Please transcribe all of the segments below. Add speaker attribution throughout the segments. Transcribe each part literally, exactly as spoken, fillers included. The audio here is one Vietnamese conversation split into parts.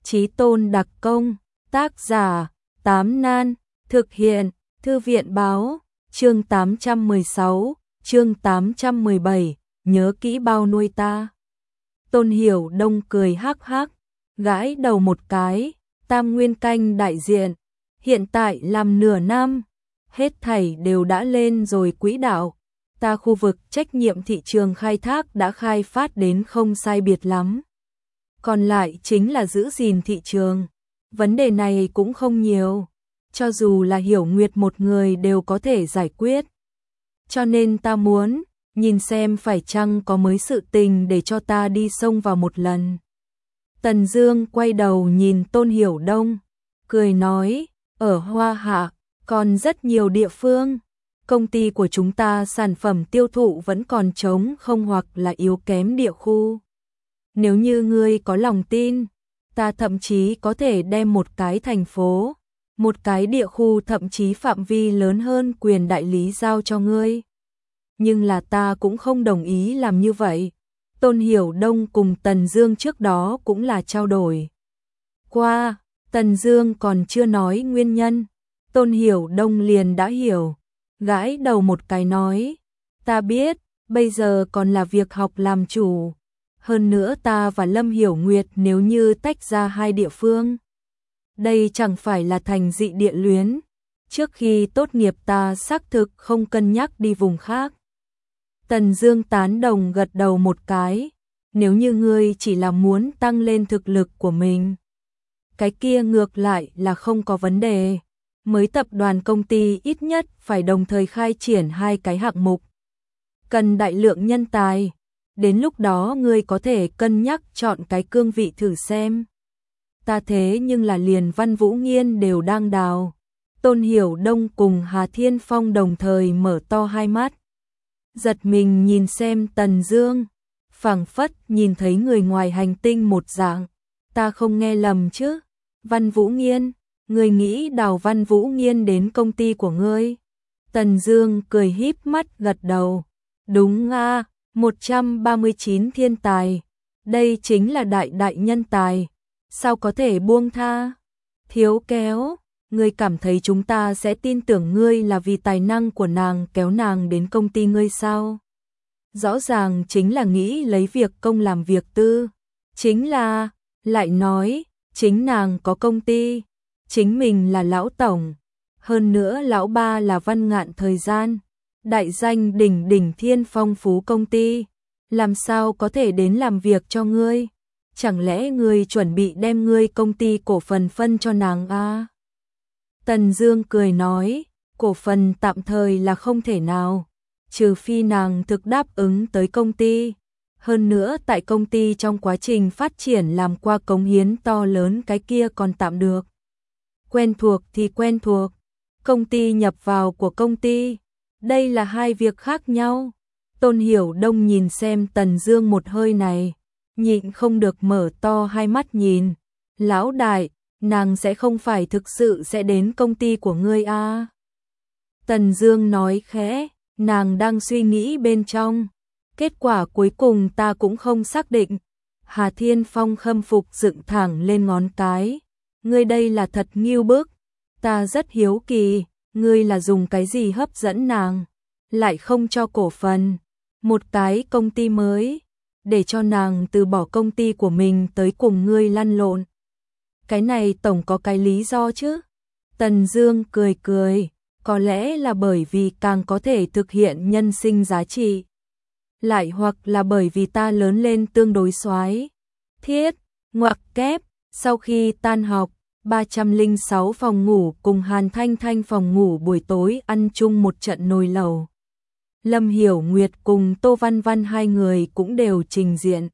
Speaker 1: Chí Tôn đặc công, tác giả, Tám Nan, thực hiện, Thư viện báo, chương tám trăm mười sáu, chương tám trăm mười bảy, nhớ kỹ bao nuôi ta. Tôn Hiểu Đông cười hắc hắc, gãi đầu một cái, Tam Nguyên Canh đại diện, hiện tại làm nửa năm, hết thảy đều đã lên rồi quỹ đạo. Ta khu vực trách nhiệm thị trường khai thác đã khai phát đến không sai biệt lắm. Còn lại chính là giữ gìn thị trường. Vấn đề này cũng không nhiều, cho dù là Hiểu Nguyệt một người đều có thể giải quyết. Cho nên ta muốn nhìn xem phải chăng có mới sự tình để cho ta đi xông vào một lần. Tần Dương quay đầu nhìn Tôn Hiểu Đông, cười nói, ở Hoa Hạ còn rất nhiều địa phương, công ty của chúng ta sản phẩm tiêu thụ vẫn còn trống không hoặc là yếu kém địa khu. Nếu như ngươi có lòng tin, ta thậm chí có thể đem một cái thành phố, một cái địa khu thậm chí phạm vi lớn hơn quyền đại lý giao cho ngươi. Nhưng là ta cũng không đồng ý làm như vậy. Tôn Hiểu Đông cùng Tần Dương trước đó cũng là trao đổi qua, Tần Dương còn chưa nói nguyên nhân, Tôn Hiểu Đông liền đã hiểu, gãi đầu một cái nói, ta biết, bây giờ còn là việc học làm chủ. Hơn nữa ta và Lâm Hiểu Nguyệt nếu như tách ra hai địa phương, đây chẳng phải là thành dị địa luyến. Trước khi tốt nghiệp ta xác thực không cân nhắc đi vùng khác. Tần Dương tán đồng gật đầu một cái, nếu như ngươi chỉ là muốn tăng lên thực lực của mình, cái kia ngược lại là không có vấn đề. Mới tập đoàn công ty ít nhất phải đồng thời khai triển hai cái hạng mục, cần đại lượng nhân tài. Đến lúc đó ngươi có thể cân nhắc chọn cái cương vị thử xem. Ta thế nhưng là liền Văn Vũ Nghiên đều đang đào. Tôn Hiểu Đông cùng Hà Thiên Phong đồng thời mở to hai mắt, giật mình nhìn xem Tần Dương, phảng phất nhìn thấy người ngoài hành tinh một dạng. Ta không nghe lầm chứ? Văn Vũ Nghiên, ngươi nghĩ đào Văn Vũ Nghiên đến công ty của ngươi? Tần Dương cười híp mắt gật đầu. Đúng a, à, một trăm ba mươi chín thiên tài, đây chính là đại đại nhân tài, sao có thể buông tha? Thiếu kéo, ngươi cảm thấy chúng ta sẽ tin tưởng ngươi là vì tài năng của nàng kéo nàng đến công ty ngươi sao? Rõ ràng chính là nghĩ lấy việc công làm việc tư. Chính là, lại nói, chính nàng có công ty, chính mình là lão tổng, hơn nữa lão ba là Văn Ngạn thời gian, đại danh đỉnh đỉnh thiên phong phú công ty, làm sao có thể đến làm việc cho ngươi? Chẳng lẽ ngươi chuẩn bị đem ngươi công ty cổ phần phân cho nàng à? Tần Dương cười nói, cổ phần tạm thời là không thể nào, trừ phi nàng thực đáp ứng tới công ty. Hơn nữa tại công ty trong quá trình phát triển làm qua cống hiến to lớn cái kia còn tạm được. Quen thuộc thì quen thuộc, công ty nhập vào của công ty, đây là hai việc khác nhau. Tôn Hiểu Đông nhìn xem Tần Dương một hơi này, nhịn không được mở to hai mắt nhìn. Lão đại, nàng sẽ không phải thực sự sẽ đến công ty của ngươi à? Tần Dương nói khẽ, nàng đang suy nghĩ bên trong. Kết quả cuối cùng ta cũng không xác định. Hà Thiên Phong khâm phục dựng thẳng lên ngón cái. Ngươi đây là thật nghiêu bức. Ta rất hiếu kỳ, ngươi là dùng cái gì hấp dẫn nàng, lại không cho cổ phần, một cái công ty mới, để cho nàng từ bỏ công ty của mình tới cùng ngươi lăn lộn. Cái này tổng có cái lý do chứ? Tần Dương cười cười, có lẽ là bởi vì càng có thể thực hiện nhân sinh giá trị, lại hoặc là bởi vì ta lớn lên tương đối soái. Thiết, ngoặc kép, sau khi tan học, ba trăm lẻ sáu phòng ngủ cùng Hàn Thanh Thanh phòng ngủ buổi tối ăn chung một trận nồi lẩu. Lâm Hiểu Nguyệt cùng Tô Văn Văn hai người cũng đều trình diện.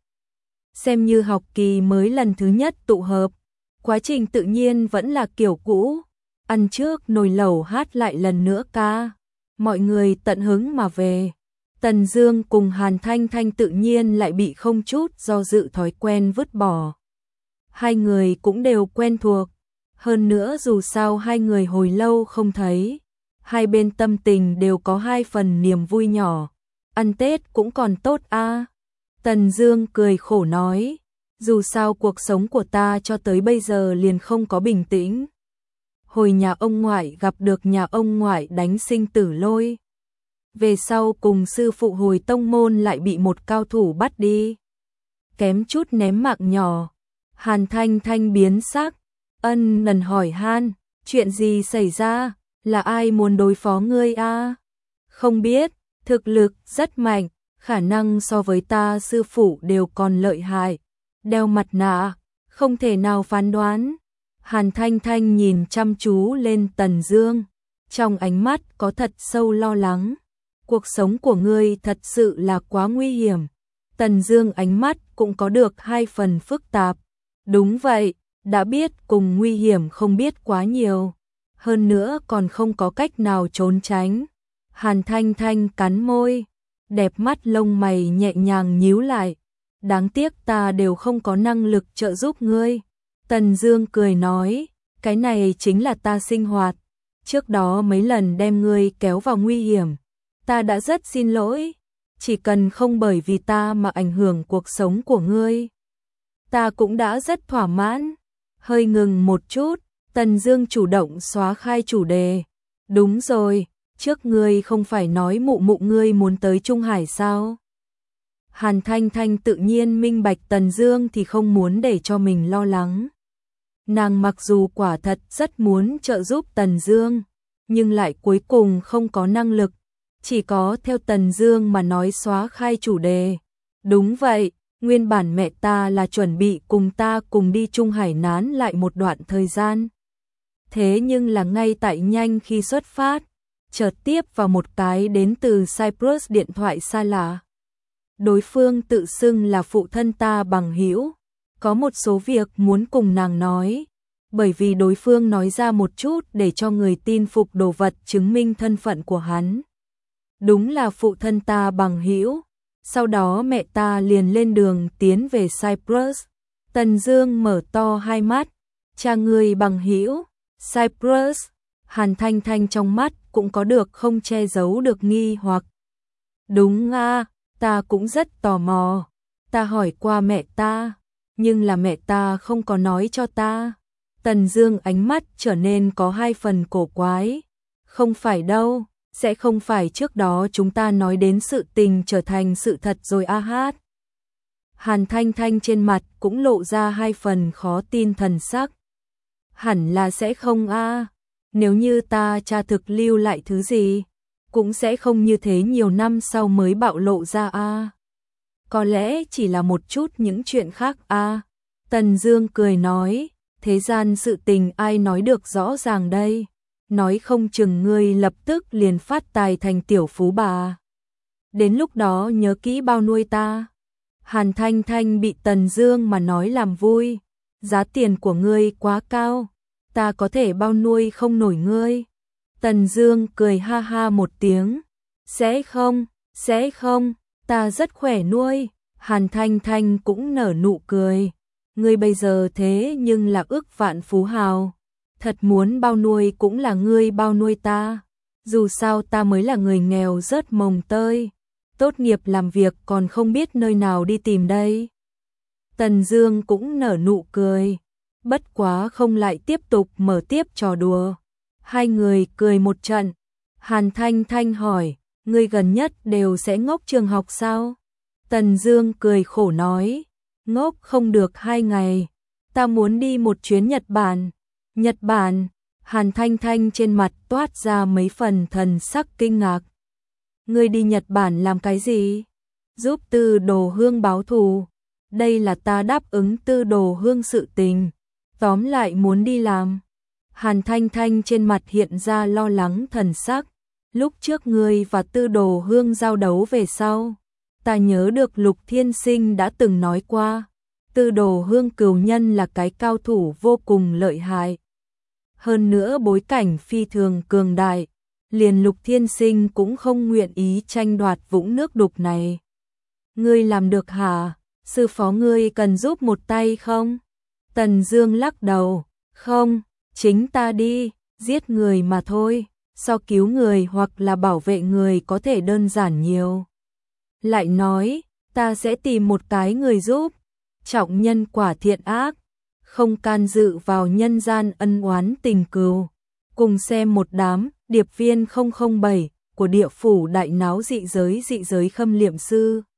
Speaker 1: Xem như học kỳ mới lần thứ nhất tụ hợp, quá trình tự nhiên vẫn là kiểu cũ, ăn trước nồi lẩu hát lại lần nữa ca, mọi người tận hứng mà về. Tần Dương cùng Hàn Thanh Thanh tự nhiên lại bị không chút do dự thói quen vứt bỏ. Hai người cũng đều quen thuộc, hơn nữa dù sao hai người hồi lâu không thấy, hai bên tâm tình đều có hai phần niềm vui nhỏ. Ăn Tết cũng còn tốt a. À. Tần Dương cười khổ nói, Dù sao cuộc sống của ta cho tới bây giờ liền không có bình tĩnh. Hồi nhà ông ngoại gặp được nhà ông ngoại đánh sinh tử lôi. Về sau cùng sư phụ hồi tông môn lại bị một cao thủ bắt đi. Kém chút ném mạng nhỏ. Hàn Thanh Thanh biến sắc, ân nần hỏi han, chuyện gì xảy ra, là ai muốn đối phó ngươi a? Không biết, thực lực rất mạnh, khả năng so với ta sư phụ đều còn lợi hại. Đeo mặt nạ, không thể nào phán đoán. Hàn Thanh Thanh nhìn chăm chú lên Tần Dương, trong ánh mắt có thật sâu lo lắng. Cuộc sống của ngươi thật sự là quá nguy hiểm. Tần Dương ánh mắt cũng có được hai phần phức tạp. Đúng vậy, đã biết cùng nguy hiểm không biết quá nhiều. Hơn nữa còn không có cách nào trốn tránh. Hàn Thanh Thanh cắn môi, đẹp mắt lông mày nhẹ nhàng nhíu lại. Đáng tiếc ta đều không có năng lực trợ giúp ngươi. Tần Dương cười nói, cái này chính là ta sinh hoạt. Trước đó mấy lần đem ngươi kéo vào nguy hiểm. Ta đã rất xin lỗi. Chỉ cần không bởi vì ta mà ảnh hưởng cuộc sống của ngươi. Ta cũng đã rất thỏa mãn. Hơi ngừng một chút, Tần Dương chủ động xóa khai chủ đề. Đúng rồi, trước ngươi không phải nói mụ mụ ngươi muốn tới Trung Hải sao? Hàn Thanh Thanh tự nhiên minh bạch Tần Dương thì không muốn để cho mình lo lắng. Nàng mặc dù quả thật rất muốn trợ giúp Tần Dương, nhưng lại cuối cùng không có năng lực, chỉ có theo Tần Dương mà nói xóa khai chủ đề. Đúng vậy, nguyên bản mẹ ta là chuẩn bị cùng ta cùng đi Trung Hải nán lại một đoạn thời gian. Thế nhưng là ngay tại nhanh khi xuất phát, chợt tiếp vào một cái đến từ Cyprus điện thoại xa lạ. Đối phương tự xưng là phụ thân ta bằng hữu, có một số việc muốn cùng nàng nói, bởi vì đối phương nói ra một chút để cho người tin phục đồ vật chứng minh thân phận của hắn. Đúng là phụ thân ta bằng hữu. Sau đó mẹ ta liền lên đường tiến về Cyprus. Tần Dương mở to hai mắt, cha ngươi bằng hữu, Cyprus. Hàn Thanh Thanh trong mắt cũng có được không che giấu được nghi hoặc. Đúng a, ta cũng rất tò mò. Ta hỏi qua mẹ ta, nhưng là mẹ ta không có nói cho ta. Tần Dương ánh mắt trở nên có hai phần cổ quái. Không phải đâu, sẽ không phải trước đó chúng ta nói đến sự tình trở thành sự thật rồi a hát. Hàn Thanh Thanh trên mặt cũng lộ ra hai phần khó tin thần sắc. Hẳn là sẽ không a, nếu như ta tra thực lưu lại thứ gì, cũng sẽ không như thế nhiều năm sau mới bạo lộ ra a. Có lẽ chỉ là một chút những chuyện khác a. Tần Dương cười nói, thế gian sự tình ai nói được rõ ràng đây. Nói không chừng ngươi lập tức liền phát tài thành tiểu phú bà. Đến lúc đó nhớ kỹ bao nuôi ta. Hàn Thanh Thanh bị Tần Dương mà nói làm vui. Giá tiền của ngươi quá cao, ta có thể bao nuôi không nổi ngươi. Tần Dương cười ha ha một tiếng. Sẽ không, sẽ không, ta rất khỏe nuôi. Hàn Thanh Thanh cũng nở nụ cười. Ngươi bây giờ thế nhưng là ức vạn phú hào. Thật muốn bao nuôi cũng là ngươi bao nuôi ta. Dù sao ta mới là người nghèo rớt mồng tơi. Tốt nghiệp làm việc còn không biết nơi nào đi tìm đây. Tần Dương cũng nở nụ cười. Bất quá không lại tiếp tục mở tiếp trò đùa. Hai người cười một trận. Hàn Thanh Thanh hỏi, ngươi gần nhất đều sẽ ngốc trường học sao? Tần Dương cười khổ nói, ngốc không được hai ngày. Ta muốn đi một chuyến Nhật Bản. Nhật Bản, Hàn Thanh Thanh trên mặt toát ra mấy phần thần sắc kinh ngạc. Ngươi đi Nhật Bản làm cái gì? Giúp Tư Đồ Hương báo thù. Đây là ta đáp ứng Tư Đồ Hương sự tình. Tóm lại muốn đi làm. Hàn Thanh Thanh trên mặt hiện ra lo lắng thần sắc. Lúc trước ngươi và Tư Đồ Hương giao đấu về sau, ta nhớ được Lục Thiên Sinh đã từng nói qua, Tư Đồ Hương cửu nhân là cái cao thủ vô cùng lợi hại. Hơn nữa bối cảnh phi thường cường đại, liền Lục Thiên Sinh cũng không nguyện ý tranh đoạt vũng nước đục này. Ngươi làm được hả? Sư phó ngươi cần giúp một tay không? Tần Dương lắc đầu, không, chính ta đi, giết người mà thôi, so cứu người hoặc là bảo vệ người có thể đơn giản nhiều. Lại nói, ta sẽ tìm một cái người giúp. trọng nhân quả thiện ác, không can dự vào nhân gian ân oán tình cừu. Cùng xem một đám điệp viên không không bảy của địa phủ đại náo dị giới dị giới Khâm Liệm Sư.